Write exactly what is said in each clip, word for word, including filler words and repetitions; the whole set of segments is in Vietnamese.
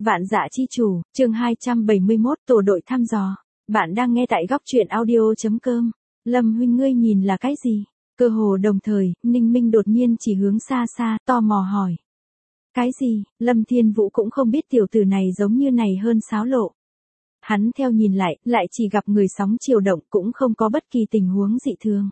Vạn Dạ Chi Chủ, chương hai trăm bảy mươi mốt, tổ đội thăm dò. Bạn đang nghe tại góc truyện audio chấm com. Lâm huynh ngươi nhìn là cái gì? Cơ hồ đồng thời, Ninh Minh đột nhiên chỉ hướng xa xa, tò mò hỏi. Cái gì? Lâm Thiên Vũ cũng không biết tiểu tử này giống như này hơn xáo lộ. Hắn theo nhìn lại, lại chỉ gặp người sóng chiều động cũng không có bất kỳ tình huống dị thường.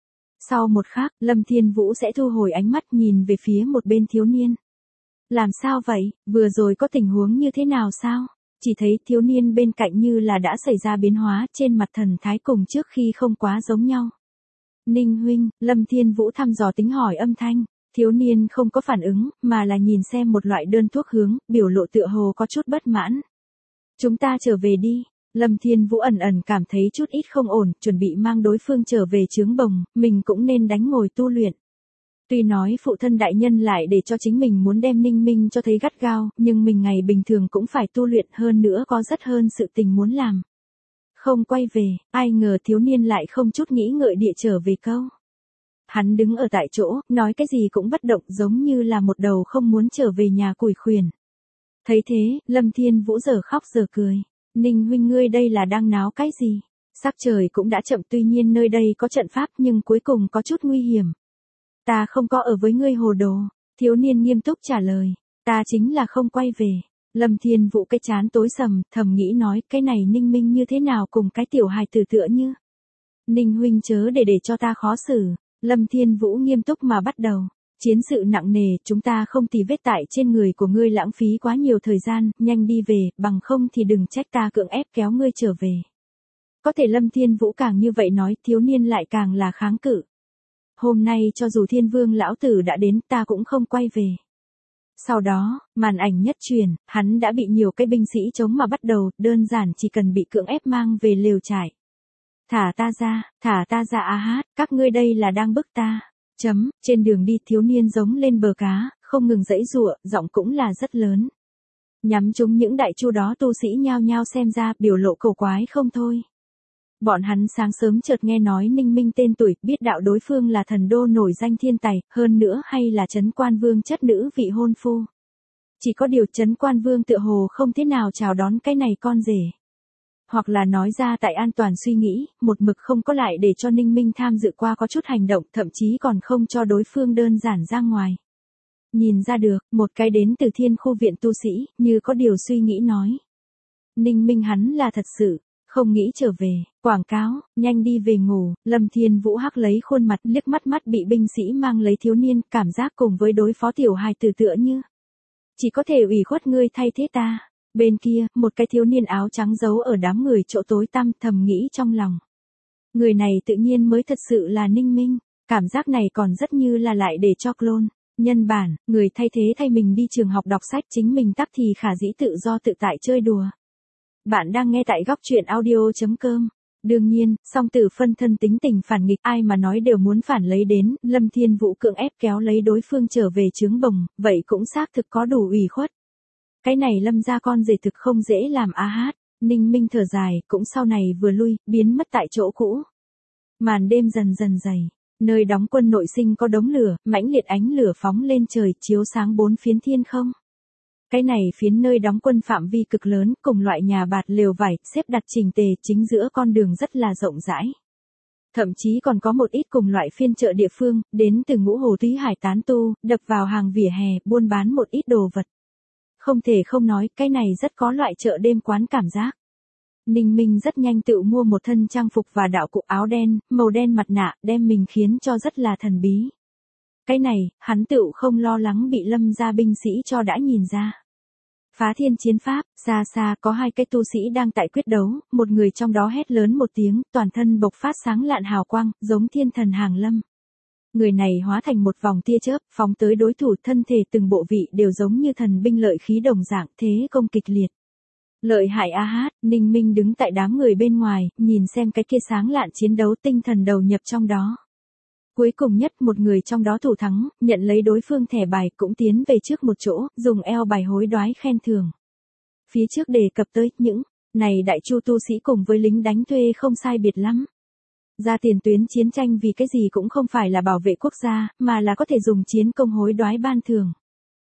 Sau một khắc, Lâm Thiên Vũ sẽ thu hồi ánh mắt nhìn về phía một bên thiếu niên. Làm sao vậy, vừa rồi có tình huống như thế nào sao? Chỉ thấy thiếu niên bên cạnh như là đã xảy ra biến hóa trên mặt thần thái cùng trước khi không quá giống nhau. Ninh huynh, Lâm Thiên Vũ thăm dò tính hỏi âm thanh, thiếu niên không có phản ứng, mà là nhìn xem một loại đơn thuốc hướng, biểu lộ tựa hồ có chút bất mãn. Chúng ta trở về đi. Lâm Thiên Vũ ẩn ẩn cảm thấy chút ít không ổn, chuẩn bị mang đối phương trở về trướng bồng, mình cũng nên đánh ngồi tu luyện. Tuy nói phụ thân đại nhân lại để cho chính mình muốn đem Ninh Minh cho thấy gắt gao, nhưng mình ngày bình thường cũng phải tu luyện hơn nữa có rất hơn sự tình muốn làm. Không quay về, ai ngờ thiếu niên lại không chút nghĩ ngợi địa trở về câu. Hắn đứng ở tại chỗ, nói cái gì cũng bất động giống như là một đầu không muốn trở về nhà củi khuyển. Thấy thế, Lâm Thiên Vũ giờ khóc giờ cười. Ninh huynh ngươi đây là đang náo cái gì? Sắc trời cũng đã chậm tuy nhiên nơi đây có trận pháp nhưng cuối cùng có chút nguy hiểm. Ta không có ở với ngươi hồ đồ, thiếu niên nghiêm túc trả lời, ta chính là không quay về. Lâm Thiên Vũ cái chán tối sầm, thầm nghĩ nói cái này Ninh Minh như thế nào cùng cái tiểu hài tử tựa như. Ninh huynh chớ để để cho ta khó xử, Lâm Thiên Vũ nghiêm túc mà bắt đầu. Chiến sự nặng nề, chúng ta không tì vết tại trên người của ngươi lãng phí quá nhiều thời gian, nhanh đi về, bằng không thì đừng trách ta cưỡng ép kéo ngươi trở về. Có thể Lâm Thiên Vũ càng như vậy nói, thiếu niên lại càng là kháng cự. Hôm nay cho dù Thiên Vương lão tử đã đến, ta cũng không quay về. Sau đó, màn ảnh nhất truyền, hắn đã bị nhiều cái binh sĩ chống mà bắt đầu, đơn giản chỉ cần bị cưỡng ép mang về lều trại. Thả ta ra, thả ta ra a hát, các ngươi đây là đang bức ta. Chấm, trên đường đi thiếu niên giống lên bờ cá, không ngừng giãy giụa, giọng cũng là rất lớn. Nhắm chúng những đại chu đó tu sĩ nhao nhao xem ra biểu lộ cầu quái không thôi. Bọn hắn sáng sớm chợt nghe nói Ninh Minh tên tuổi, biết đạo đối phương là thần đô nổi danh thiên tài, hơn nữa hay là Trấn Quan Vương chất nữ vị hôn phu. Chỉ có điều Trấn Quan Vương tựa hồ không thế nào chào đón cái này con rể. Hoặc là nói ra tại an toàn suy nghĩ, một mực không có lại để cho Ninh Minh tham dự qua có chút hành động, thậm chí còn không cho đối phương đơn giản ra ngoài. Nhìn ra được, một cái đến từ thiên khu viện tu sĩ, như có điều suy nghĩ nói. Ninh Minh hắn là thật sự, không nghĩ trở về, quảng cáo, nhanh đi về ngủ, Lâm Thiên Vũ hắc lấy khuôn mặt liếc mắt mắt bị binh sĩ mang lấy thiếu niên, cảm giác cùng với đối phó tiểu hài tử tựa như. Chỉ có thể ủy khuất ngươi thay thế ta. Bên kia, một cái thiếu niên áo trắng giấu ở đám người chỗ tối tăm thầm nghĩ trong lòng. Người này tự nhiên mới thật sự là Ninh Minh, cảm giác này còn rất như là lại để cho clone. Nhân bản, người thay thế thay mình đi trường học đọc sách chính mình tắc thì khả dĩ tự do tự tại chơi đùa. Bạn đang nghe tại góc truyện audio chấm com. Đương nhiên, song tử phân thân tính tình phản nghịch ai mà nói đều muốn phản lấy đến, Lâm Thiên Vũ cưỡng ép kéo lấy đối phương trở về trướng bồng, vậy cũng xác thực có đủ ủy khuất. Cái này Lâm ra con rể thực không dễ làm a hát, Ninh Minh thở dài, cũng sau này vừa lui, biến mất tại chỗ cũ. Màn đêm dần dần dày, nơi đóng quân nội sinh có đống lửa, mãnh liệt ánh lửa phóng lên trời, chiếu sáng bốn phiến thiên không. Cái này phiến nơi đóng quân phạm vi cực lớn, cùng loại nhà bạt lều vải, xếp đặt chỉnh tề, chính giữa con đường rất là rộng rãi. Thậm chí còn có một ít cùng loại phiên chợ địa phương, đến từ Ngũ Hồ Thúy Hải tán tu, đập vào hàng vỉa hè, buôn bán một ít đồ vật. Không thể không nói, cái này rất có loại chợ đêm quán cảm giác. Ninh Minh rất nhanh tự mua một thân trang phục và đạo cụ áo đen, màu đen mặt nạ, đem mình khiến cho rất là thần bí. Cái này, hắn tự không lo lắng bị Lâm gia binh sĩ cho đã nhìn ra. Phá thiên chiến pháp, xa xa có hai cái tu sĩ đang tại quyết đấu, một người trong đó hét lớn một tiếng, toàn thân bộc phát sáng lạn hào quang, giống thiên thần hàng lâm. Người này hóa thành một vòng tia chớp, phóng tới đối thủ, thân thể từng bộ vị đều giống như thần binh lợi khí đồng dạng, thế công kịch liệt. Lợi hại a hát, Ninh Minh đứng tại đám người bên ngoài, nhìn xem cái kia sáng lạn chiến đấu, tinh thần đầu nhập trong đó. Cuối cùng nhất một người trong đó thủ thắng, nhận lấy đối phương thẻ bài cũng tiến về trước một chỗ, dùng eo bài hối đoái khen thưởng. Phía trước đề cập tới những này đại chu tu sĩ cùng với lính đánh thuê không sai biệt lắm. Ra tiền tuyến chiến tranh vì cái gì cũng không phải là bảo vệ quốc gia, mà là có thể dùng chiến công hối đoái ban thưởng.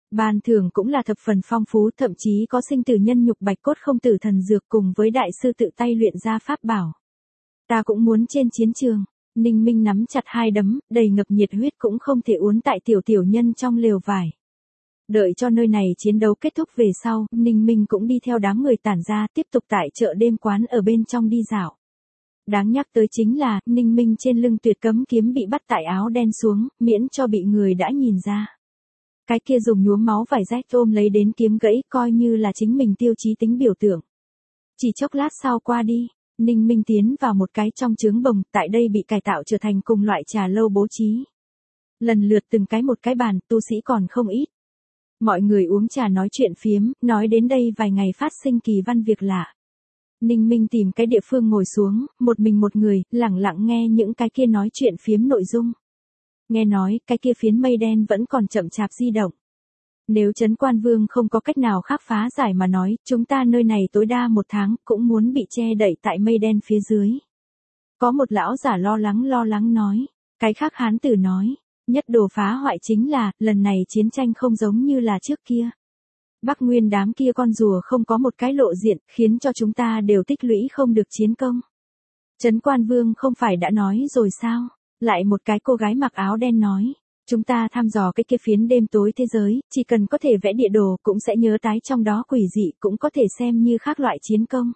Ban thưởng cũng là thập phần phong phú, thậm chí có sinh tử nhân nhục bạch cốt không tử thần dược cùng với đại sư tự tay luyện ra pháp bảo. Ta cũng muốn trên chiến trường. Ninh Minh nắm chặt hai đấm, đầy ngập nhiệt huyết cũng không thể uốn tại tiểu tiểu nhân trong lều vải. Đợi cho nơi này chiến đấu kết thúc về sau, Ninh Minh cũng đi theo đám người tản ra, tiếp tục tại chợ đêm quán ở bên trong đi dạo. Đáng nhắc tới chính là, Ninh Minh trên lưng tuyệt cấm kiếm bị bắt tại áo đen xuống, miễn cho bị người đã nhìn ra. Cái kia dùng nhuốm máu vải rách ôm lấy đến kiếm gãy, coi như là chính mình tiêu chí tính biểu tượng. Chỉ chốc lát sau qua đi, Ninh Minh tiến vào một cái trong trướng bồng, tại đây bị cải tạo trở thành cùng loại trà lâu bố trí. Lần lượt từng cái một cái bàn, tu sĩ còn không ít. Mọi người uống trà nói chuyện phiếm, nói đến đây vài ngày phát sinh kỳ văn việc lạ. Ninh Minh tìm cái địa phương ngồi xuống, một mình một người, lặng lặng nghe những cái kia nói chuyện phiếm nội dung. Nghe nói, cái kia phiến mây đen vẫn còn chậm chạp di động. Nếu Trấn Quan Vương không có cách nào khác phá giải mà nói, chúng ta nơi này tối đa một tháng cũng muốn bị che đậy tại mây đen phía dưới. Có một lão giả lo lắng lo lắng nói. Cái khác hán tử nói. Nhất đồ phá hoại chính là, lần này chiến tranh không giống như là trước kia. Bắc Nguyên đám kia con rùa không có một cái lộ diện, khiến cho chúng ta đều tích lũy không được chiến công. Trấn Quan Vương không phải đã nói rồi sao? Lại một cái cô gái mặc áo đen nói. Chúng ta thăm dò cái kia phiến đêm tối thế giới, chỉ cần có thể vẽ địa đồ cũng sẽ nhớ tái trong đó quỷ dị, cũng có thể xem như khác loại chiến công.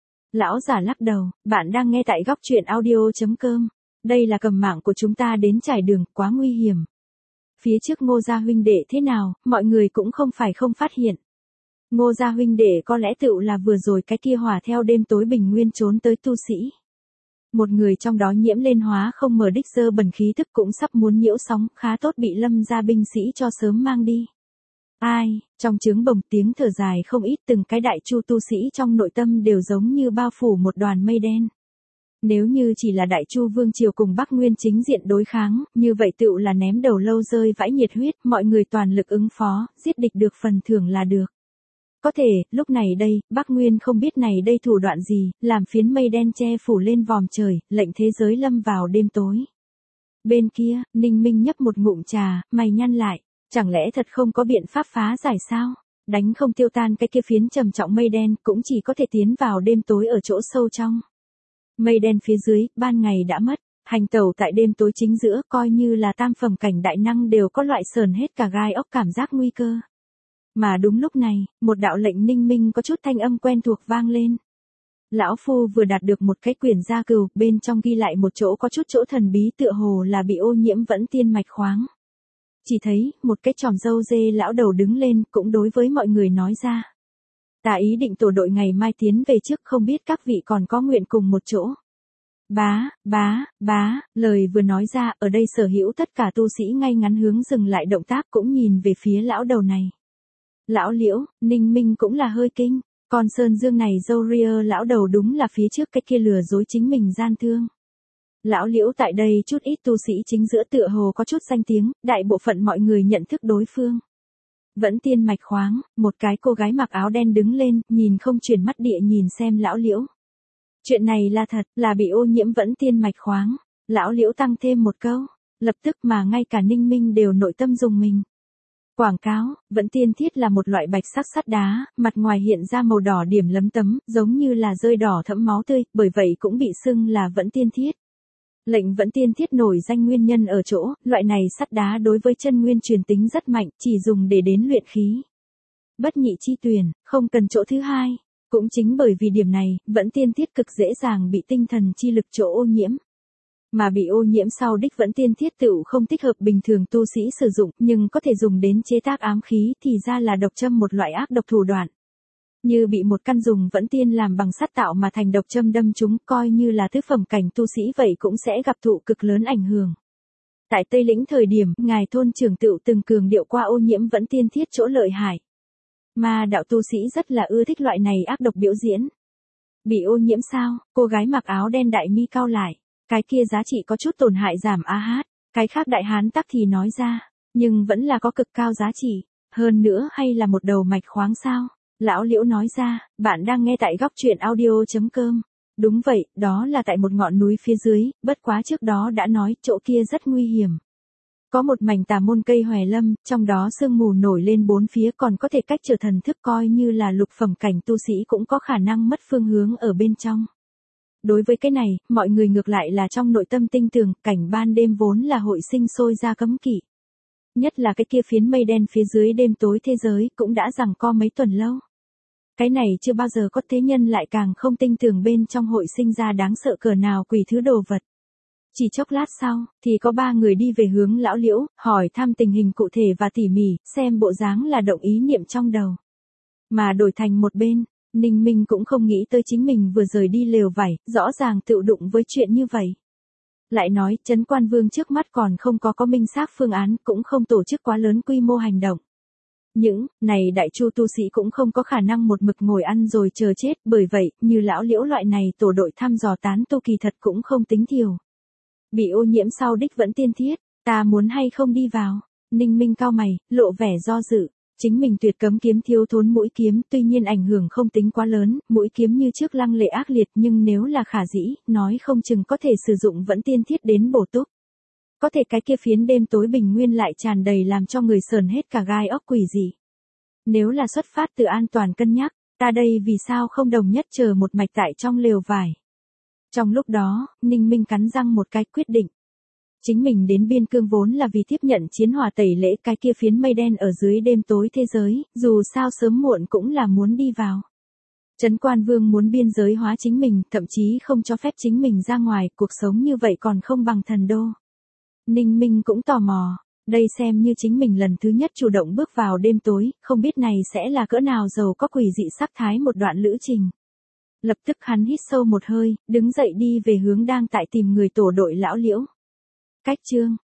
Lão giả lắc đầu, bạn đang nghe tại góc truyện audio chấm com. Đây là cầm mạng của chúng ta đến trải đường, quá nguy hiểm. Phía trước Ngô gia huynh đệ thế nào, mọi người cũng không phải không phát hiện. Ngô gia huynh đệ có lẽ tựu là vừa rồi cái kia hỏa theo đêm tối bình nguyên trốn tới tu sĩ. Một người trong đó nhiễm lên hóa không mở đích dơ bẩn khí thức cũng sắp muốn nhiễu sóng, khá tốt bị Lâm gia binh sĩ cho sớm mang đi. Ai, trong trướng bồng tiếng thở dài không ít, từng cái đại chu tu sĩ trong nội tâm đều giống như bao phủ một đoàn mây đen. Nếu như chỉ là đại chu vương triều cùng Bắc Nguyên chính diện đối kháng, như vậy tựu là ném đầu lâu rơi vãi nhiệt huyết, mọi người toàn lực ứng phó, giết địch được phần thưởng là được. Có thể, lúc này đây, Bắc Nguyên không biết này đây thủ đoạn gì, làm phiến mây đen che phủ lên vòm trời, lệnh thế giới lâm vào đêm tối. Bên kia, Ninh Minh nhấp một ngụm trà, mày nhăn lại, chẳng lẽ thật không có biện pháp phá giải sao? Đánh không tiêu tan cái kia phiến trầm trọng mây đen, cũng chỉ có thể tiến vào đêm tối ở chỗ sâu trong. Mây đen phía dưới, ban ngày đã mất, hành tẩu tại đêm tối chính giữa, coi như là tam phẩm cảnh đại năng đều có loại sờn hết cả gai ốc cảm giác nguy cơ. Mà đúng lúc này, một đạo lệnh Ninh Minh có chút thanh âm quen thuộc vang lên. Lão Phu vừa đạt được một cái quyển gia cừu, bên trong ghi lại một chỗ có chút chỗ thần bí tựa hồ là bị ô nhiễm vẫn tiên mạch khoáng. Chỉ thấy, một cái tròm râu dê lão đầu đứng lên, cũng đối với mọi người nói ra. Ta ý định tổ đội ngày mai tiến về trước, không biết các vị còn có nguyện cùng một chỗ. Bá, bá, bá, lời vừa nói ra, ở đây sở hữu tất cả tu sĩ ngay ngắn hướng dừng lại động tác cũng nhìn về phía lão đầu này. Lão Liễu, Ninh Minh cũng là hơi kinh, còn Sơn Dương này dâu ria lão đầu đúng là phía trước cái kia lừa dối chính mình gian thương. Lão Liễu tại đây chút ít tu sĩ chính giữa tựa hồ có chút danh tiếng, đại bộ phận mọi người nhận thức đối phương. Vẫn tiên mạch khoáng, một cái cô gái mặc áo đen đứng lên, nhìn không chuyển mắt địa nhìn xem lão Liễu. Chuyện này là thật, là bị ô nhiễm vẫn tiên mạch khoáng. Lão Liễu tăng thêm một câu, lập tức mà ngay cả Ninh Minh đều nội tâm dùng mình. Quảng cáo, vẫn tiên thiết là một loại bạch sắc sắt đá, mặt ngoài hiện ra màu đỏ điểm lấm tấm, giống như là rơi đỏ thẫm máu tươi, bởi vậy cũng bị xưng là vẫn tiên thiết. Lệnh vẫn tiên thiết nổi danh nguyên nhân ở chỗ, loại này sắt đá đối với chân nguyên truyền tính rất mạnh, chỉ dùng để đến luyện khí. Bất nhị chi tuyển, không cần chỗ thứ hai. Cũng chính bởi vì điểm này, vẫn tiên thiết cực dễ dàng bị tinh thần chi lực chỗ ô nhiễm. Mà bị ô nhiễm sau đích vẫn tiên thiết tựu không thích hợp bình thường tu sĩ sử dụng, nhưng có thể dùng đến chế tác ám khí thì ra là độc châm một loại ác độc thủ đoạn. Như bị một căn dùng vẫn tiên làm bằng sắt tạo mà thành độc châm đâm chúng, coi như là tứ phẩm cảnh tu sĩ vậy cũng sẽ gặp thụ cực lớn ảnh hưởng. Tại Tây Lĩnh thời điểm, ngài thôn trưởng tựu từng cường điệu qua ô nhiễm vẫn tiên thiết chỗ lợi hại. Mà đạo tu sĩ rất là ưa thích loại này ác độc biểu diễn. Bị ô nhiễm sao? Cô gái mặc áo đen đại mi cao lại. Cái kia giá trị có chút tổn hại giảm a hát. Cái khác đại hán tắc thì nói ra. Nhưng vẫn là có cực cao giá trị. Hơn nữa hay là một đầu mạch khoáng sao? Lão Liễu nói ra, bạn đang nghe tại góc truyện audio chấm com. Đúng vậy, đó là tại một ngọn núi phía dưới, bất quá trước đó đã nói chỗ kia rất nguy hiểm. Có một mảnh tà môn cây hòe lâm, trong đó sương mù nổi lên bốn phía còn có thể cách trở thần thức, coi như là lục phẩm cảnh tu sĩ cũng có khả năng mất phương hướng ở bên trong. Đối với cái này, mọi người ngược lại là trong nội tâm tinh tường, cảnh ban đêm vốn là hội sinh sôi ra cấm kỵ. Nhất là cái kia phiến mây đen phía dưới đêm tối thế giới cũng đã giằng co mấy tuần lâu. Cái này chưa bao giờ có, thế nhân lại càng không tinh tường bên trong hội sinh ra đáng sợ cỡ nào quỷ thứ đồ vật. Chỉ chốc lát sau, thì có ba người đi về hướng lão Liễu, hỏi thăm tình hình cụ thể và tỉ mỉ, xem bộ dáng là động ý niệm trong đầu. Mà đổi thành một bên, Ninh Minh cũng không nghĩ tới chính mình vừa rời đi lều vải, rõ ràng tự đụng với chuyện như vậy. Lại nói, Trấn Quan Vương trước mắt còn không có có minh xác phương án, cũng không tổ chức quá lớn quy mô hành động. Những này đại chu tu sĩ cũng không có khả năng một mực ngồi ăn rồi chờ chết, bởi vậy, như lão Liễu loại này tổ đội thăm dò tán tu kỳ thật cũng không tính thiểu. Bị ô nhiễm sau đích vẫn tiên thiết, ta muốn hay không đi vào. Ninh Minh cao mày, lộ vẻ do dự. Chính mình tuyệt cấm kiếm thiếu thốn mũi kiếm, tuy nhiên ảnh hưởng không tính quá lớn, mũi kiếm như trước lăng lệ ác liệt, nhưng nếu là khả dĩ, nói không chừng có thể sử dụng vẫn tiên thiết đến bổ túc. Có thể cái kia phiến đêm tối bình nguyên lại tràn đầy làm cho người sờn hết cả gai óc quỷ dị. Nếu là xuất phát từ an toàn cân nhắc, ta đây vì sao không đồng nhất chờ một mạch tại trong lều vải. Trong lúc đó, Ninh Minh cắn răng một cái quyết định. Chính mình đến biên cương vốn là vì tiếp nhận chiến hỏa tẩy lễ cái kia phiến mây đen ở dưới đêm tối thế giới, dù sao sớm muộn cũng là muốn đi vào. Trấn Quan Vương muốn biên giới hóa chính mình, thậm chí không cho phép chính mình ra ngoài, cuộc sống như vậy còn không bằng thần đô. Ninh Minh cũng tò mò, đây xem như chính mình lần thứ nhất chủ động bước vào đêm tối, không biết này sẽ là cỡ nào giàu có quỷ dị sắc thái một đoạn lữ trình. Lập tức hắn hít sâu một hơi, đứng dậy đi về hướng đang tại tìm người tổ đội lão Liễu. Cách chương